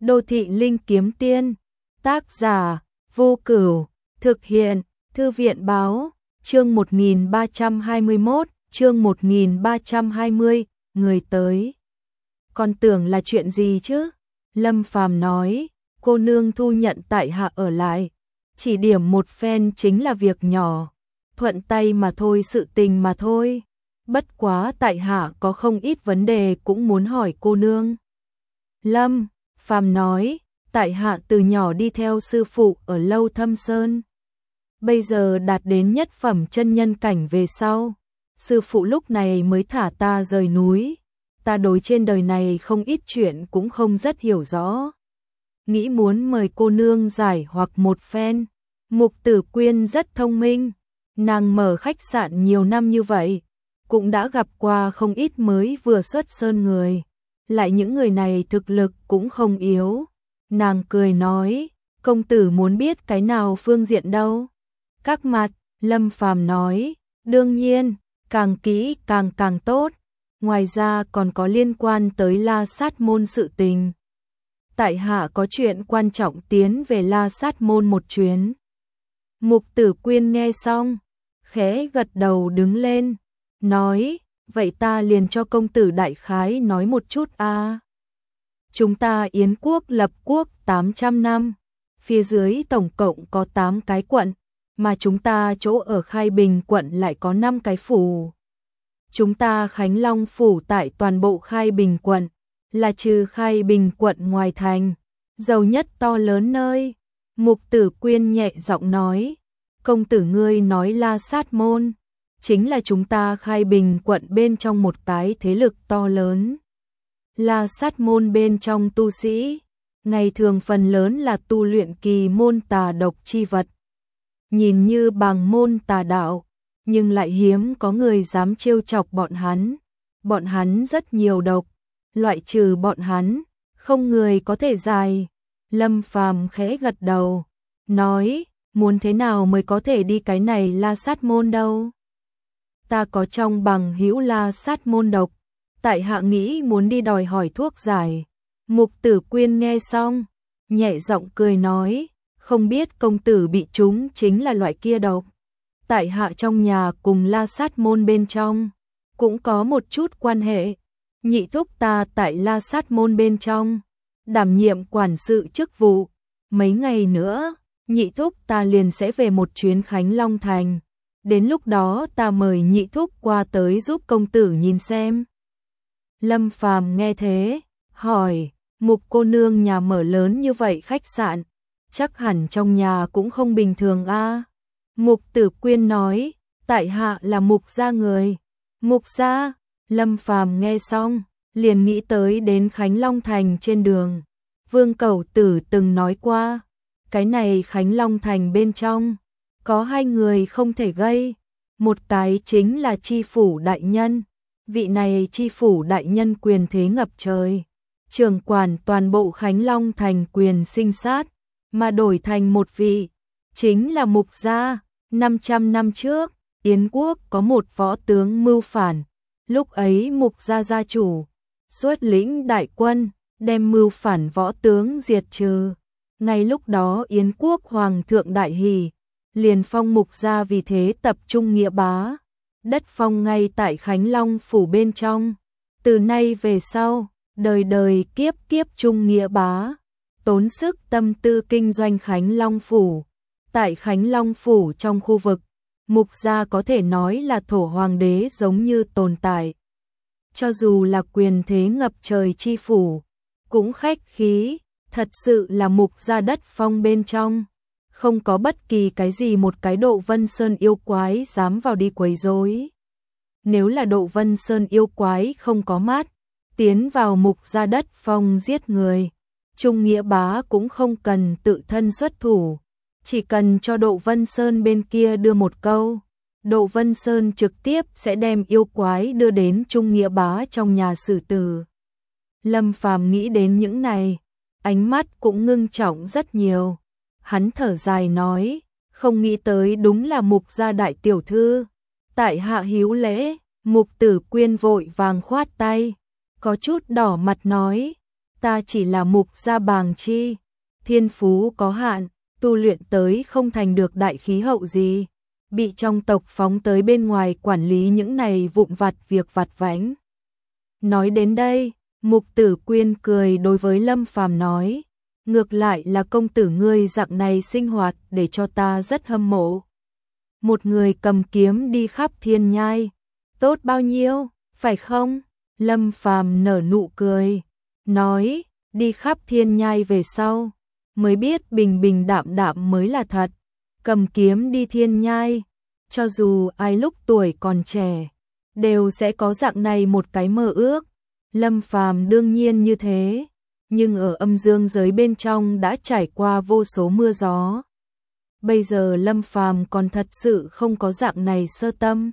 Đô thị linh kiếm tiên, tác giả, Vô Cửu, thực hiện, Thư viện báo, chương 1321, chương 1320, người tới. Con tưởng là chuyện gì chứ? Lâm Phàm nói, cô nương thu nhận tại hạ ở lại. Chỉ điểm một phen chính là việc nhỏ, thuận tay mà thôi, sự tình mà thôi. Bất quá tại hạ có không ít vấn đề cũng muốn hỏi cô nương. Lâm Phàm nói, tại hạ từ nhỏ đi theo sư phụ ở Lâu Thâm Sơn. Bây giờ đạt đến nhất phẩm chân nhân cảnh về sau. Sư phụ lúc này mới thả ta rời núi. Ta đối trên đời này không ít chuyện cũng không rất hiểu rõ. Nghĩ muốn mời cô nương giải hoặc một phen. Mục Tử Quyên rất thông minh. Nàng mở khách sạn nhiều năm như vậy. Cũng đã gặp qua không ít mới vừa xuất sơn người. Lại những người này thực lực cũng không yếu. Nàng cười nói, công tử muốn biết cái nào phương diện đâu? Các mặt, Lâm Phàm nói, đương nhiên, càng kỹ càng tốt. Ngoài ra còn có liên quan tới La Sát Môn sự tình. Tại hạ có chuyện quan trọng tiến về La Sát Môn một chuyến. Mục Tử Quyên nghe xong, khẽ gật đầu đứng lên, nói, vậy ta liền cho công tử đại khái nói một chút a. Chúng ta Yến quốc lập quốc 800 năm, phía dưới tổng cộng có 8 cái quận, mà chúng ta chỗ ở Khai Bình quận lại có 5 cái phủ. Chúng ta Khánh Long phủ tại toàn bộ Khai Bình quận, là trừ Khai Bình quận ngoài thành, giàu nhất to lớn nơi. Mục Tử Quyên nhẹ giọng nói, công tử ngươi nói La Sát Môn, chính là chúng ta Khai Bình quận bên trong một cái thế lực to lớn. La Sát Môn bên trong tu sĩ, ngày thường phần lớn là tu luyện kỳ môn tà độc chi vật. Nhìn như bằng môn tà đạo, nhưng lại hiếm có người dám trêu chọc bọn hắn. Bọn hắn rất nhiều độc, loại trừ bọn hắn, không người có thể giải. Lâm Phàm khẽ gật đầu, nói, muốn thế nào mới có thể đi cái này La Sát Môn đâu? Ta có trong bằng hữu La Sát Môn độc, tại hạ nghĩ muốn đi đòi hỏi thuốc giải. Mục Tử Quyên nghe xong, nhẹ giọng cười nói, không biết công tử bị trúng chính là loại kia độc. Tại hạ trong nhà cùng La Sát Môn bên trong, cũng có một chút quan hệ. Nhị thúc ta tại La Sát Môn bên trong, đảm nhiệm quản sự chức vụ. Mấy ngày nữa, nhị thúc ta liền sẽ về một chuyến Khánh Long Thành. Đến lúc đó ta mời nhị thúc qua tới giúp công tử nhìn xem. Lâm Phàm nghe thế, hỏi, Mục cô nương nhà mở lớn như vậy khách sạn, chắc hẳn trong nhà cũng không bình thường a. Mục Tử Quyên nói, tại hạ là Mục gia người. Mục gia? Lâm Phàm nghe xong, liền nghĩ tới đến Khánh Long Thành trên đường. Vương Cẩu Tử từng nói qua, cái này Khánh Long Thành bên trong, có hai người không thể gây. Một cái chính là Chi Phủ Đại Nhân. Vị này Chi Phủ Đại Nhân quyền thế ngập trời, trưởng quản toàn bộ Khánh Long Thành quyền sinh sát, mà đổi thành một vị, chính là Mục gia. 500 năm trước, Yến quốc có một võ tướng mưu phản, lúc ấy Mục gia gia chủ xuất lĩnh đại quân, đem mưu phản võ tướng diệt trừ. Ngay lúc đó Yến quốc hoàng thượng đại hỷ, liền phong Mục gia vì thế tập trung nghĩa bá, đất phong ngay tại Khánh Long phủ bên trong. Từ nay về sau, đời đời kiếp kiếp trung nghĩa bá, tốn sức tâm tư kinh doanh Khánh Long phủ. Tại Khánh Long phủ trong khu vực, Mục gia có thể nói là thổ hoàng đế giống như tồn tại. Cho dù là quyền thế ngập trời chi phủ, cũng khách khí, thật sự là Mục gia đất phong bên trong. Không có bất kỳ cái gì một cái Độ Vân Sơn yêu quái dám vào đi quấy rối. Nếu là Độ Vân Sơn yêu quái không có mắt, tiến vào Mục gia đất phong giết người, Trung nghĩa bá cũng không cần tự thân xuất thủ, chỉ cần cho Độ Vân Sơn bên kia đưa một câu, Độ Vân Sơn trực tiếp sẽ đem yêu quái đưa đến Trung nghĩa bá trong nhà xử tử. Lâm Phàm nghĩ đến những này, ánh mắt cũng ngưng trọng rất nhiều. Hắn thở dài nói, không nghĩ tới đúng là Mục gia đại tiểu thư. Tại hạ hiếu lễ. Mục Tử Quyên vội vàng khoát tay, có chút đỏ mặt nói, ta chỉ là mục gia bàng chi, thiên phú có hạn, tu luyện tới không thành được đại khí hậu gì, bị trong tộc phóng tới bên ngoài quản lý những này vụn vặt việc vặt vãnh. Nói đến đây, Mục Tử Quyên cười đối với Lâm Phàm nói, ngược lại là công tử ngươi dạng này sinh hoạt để cho ta rất hâm mộ. Một người cầm kiếm đi khắp thiên nhai, tốt bao nhiêu, phải không? Lâm Phàm nở nụ cười, nói, đi khắp thiên nhai về sau, mới biết bình bình đạm đạm mới là thật, cầm kiếm đi thiên nhai, cho dù ai lúc tuổi còn trẻ, đều sẽ có dạng này một cái mơ ước. Lâm Phàm đương nhiên như thế, nhưng ở âm dương giới bên trong đã trải qua vô số mưa gió. Bây giờ Lâm Phàm còn thật sự không có dạng này sơ tâm.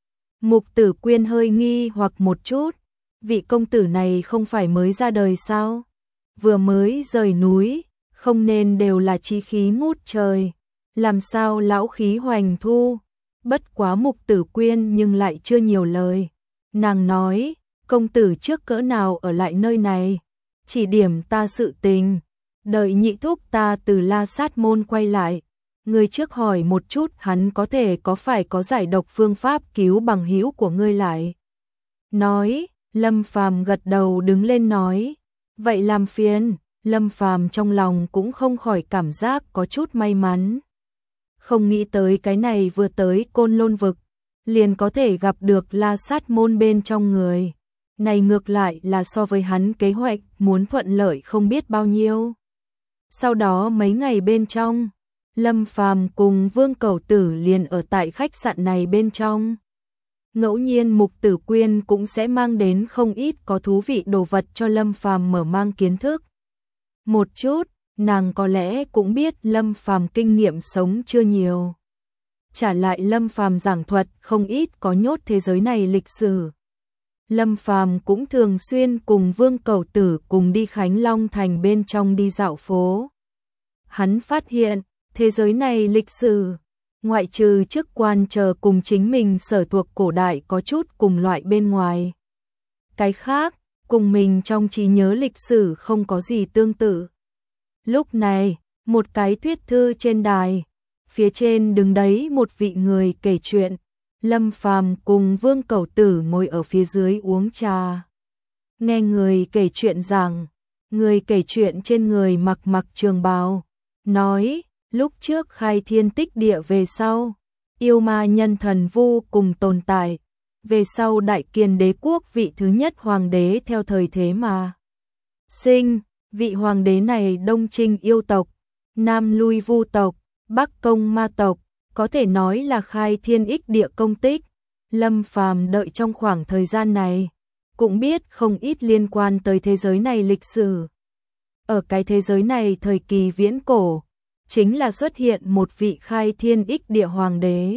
Mục Tử Quyên hơi nghi hoặc một chút, vị công tử này không phải mới ra đời sao? Vừa mới rời núi, không nên đều là chí khí ngút trời, làm sao lão khí hoành thu? Bất quá Mục Tử Quyên nhưng lại chưa nhiều lời. Nàng nói, công tử trước cỡ nào ở lại nơi này, chỉ điểm ta sự tình, đợi nhị thúc ta từ La Sát môn quay lại, ngươi trước hỏi một chút hắn có phải có giải độc phương pháp cứu bằng hữu của ngươi lại. Nói, Lâm Phàm gật đầu đứng lên nói, vậy làm phiền. Lâm Phàm trong lòng cũng không khỏi cảm giác có chút may mắn. Không nghĩ tới cái này vừa tới Côn Lôn vực, liền có thể gặp được La Sát môn bên trong người. Này ngược lại là so với hắn kế hoạch muốn thuận lợi không biết bao nhiêu. Sau đó mấy ngày bên trong, Lâm Phàm cùng Vương Cẩu Tử liền ở tại khách sạn này bên trong. Ngẫu nhiên Mục Tử Quyên cũng sẽ mang đến không ít có thú vị đồ vật cho Lâm Phàm mở mang kiến thức. Một chút, nàng có lẽ cũng biết Lâm Phàm kinh nghiệm sống chưa nhiều. Trả lại Lâm Phàm giảng thuật không ít có nhốt thế giới này lịch sử. Lâm Phàm cũng thường xuyên cùng Vương Cẩu Tử cùng đi Khánh Long thành bên trong đi dạo phố. Hắn phát hiện, thế giới này lịch sử, ngoại trừ chức quan chờ cùng chính mình sở thuộc cổ đại có chút cùng loại bên ngoài. Cái khác, cùng mình trong trí nhớ lịch sử không có gì tương tự. Lúc này, một cái thuyết thư trên đài, phía trên đứng đấy một vị người kể chuyện, Lâm Phàm cùng Vương Cẩu Tử ngồi ở phía dưới uống trà. Nghe người kể chuyện rằng, người kể chuyện trên người mặc trường bào, nói, lúc trước khai thiên tích địa về sau, yêu ma nhân thần vô cùng tồn tại, về sau Đại Kiền đế quốc vị thứ nhất hoàng đế theo thời thế mà sinh, vị hoàng đế này đông chinh yêu tộc, nam lui vu tộc, bắc công ma tộc, có thể nói là khai thiên ích địa công tích. Lâm Phàm đợi trong khoảng thời gian này, cũng biết không ít liên quan tới thế giới này lịch sử. Ở cái thế giới này thời kỳ viễn cổ, chính là xuất hiện một vị khai thiên ích địa hoàng đế,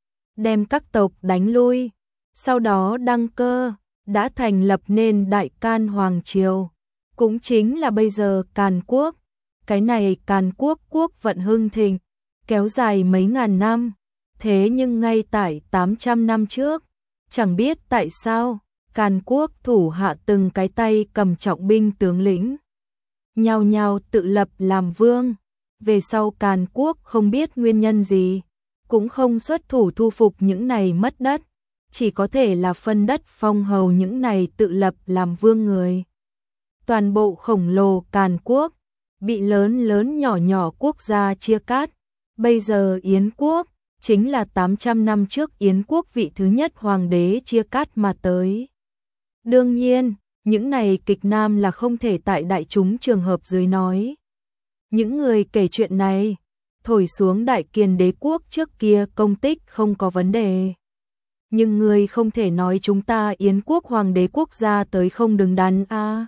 đem các tộc đánh lui, sau đó đăng cơ, đã thành lập nên Đại Can Hoàng Triều, cũng chính là bây giờ Càn Quốc. Cái này Càn Quốc quốc vận hưng thịnh, kéo dài mấy ngàn năm, thế nhưng ngay tại 800 năm trước, chẳng biết tại sao, Càn Quốc thủ hạ từng cái tay cầm trọng binh tướng lĩnh, nhao nhao tự lập làm vương. Về sau Càn Quốc không biết nguyên nhân gì, cũng không xuất thủ thu phục những này mất đất, chỉ có thể là phân đất phong hầu những này tự lập làm vương người. Toàn bộ khổng lồ Càn Quốc bị lớn lớn nhỏ nhỏ quốc gia chia cắt. Bây giờ Yến Quốc chính là 800 năm trước Yến Quốc vị thứ nhất hoàng đế chia cắt mà tới. Đương nhiên, những này kịch nam là không thể tại đại chúng trường hợp dưới nói. Những người kể chuyện này, thổi xuống Đại Kiền đế quốc trước kia công tích không có vấn đề. Nhưng người không thể nói chúng ta Yến Quốc hoàng đế quốc gia tới không đứng đắn a.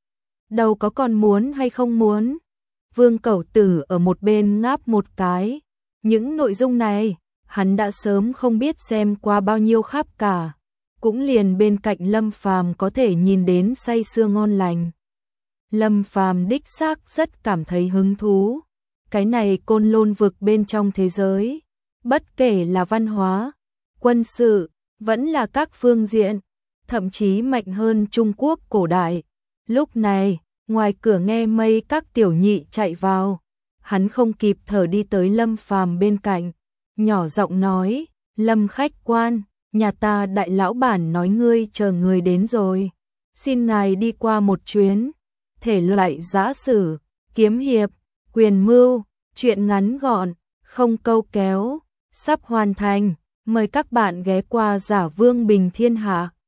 Đâu có còn muốn hay không muốn. Vương Cẩu Tử ở một bên ngáp một cái. Những nội dung này, hắn đã sớm không biết xem qua bao nhiêu khắp cả. Cũng liền bên cạnh Lâm Phàm có thể nhìn đến say sưa ngon lành. Lâm Phàm đích xác rất cảm thấy hứng thú. Cái này Côn Lôn vực bên trong thế giới, bất kể là văn hóa, quân sự, vẫn là các phương diện, thậm chí mạnh hơn Trung Quốc cổ đại. Lúc này, Ngoài cửa nghe mấy các tiểu nhị chạy vào, hắn không kịp thở đi tới Lâm Phàm bên cạnh, nhỏ giọng nói, Lâm khách quan, nhà ta đại lão bản nói ngươi chờ người đến rồi, xin ngài đi qua một chuyến, thể loại giã sử, kiếm hiệp, quyền mưu, truyện ngắn gọn, không câu kéo, sắp hoàn thành, mời các bạn ghé qua Giả Vương Bình Thiên Hạ.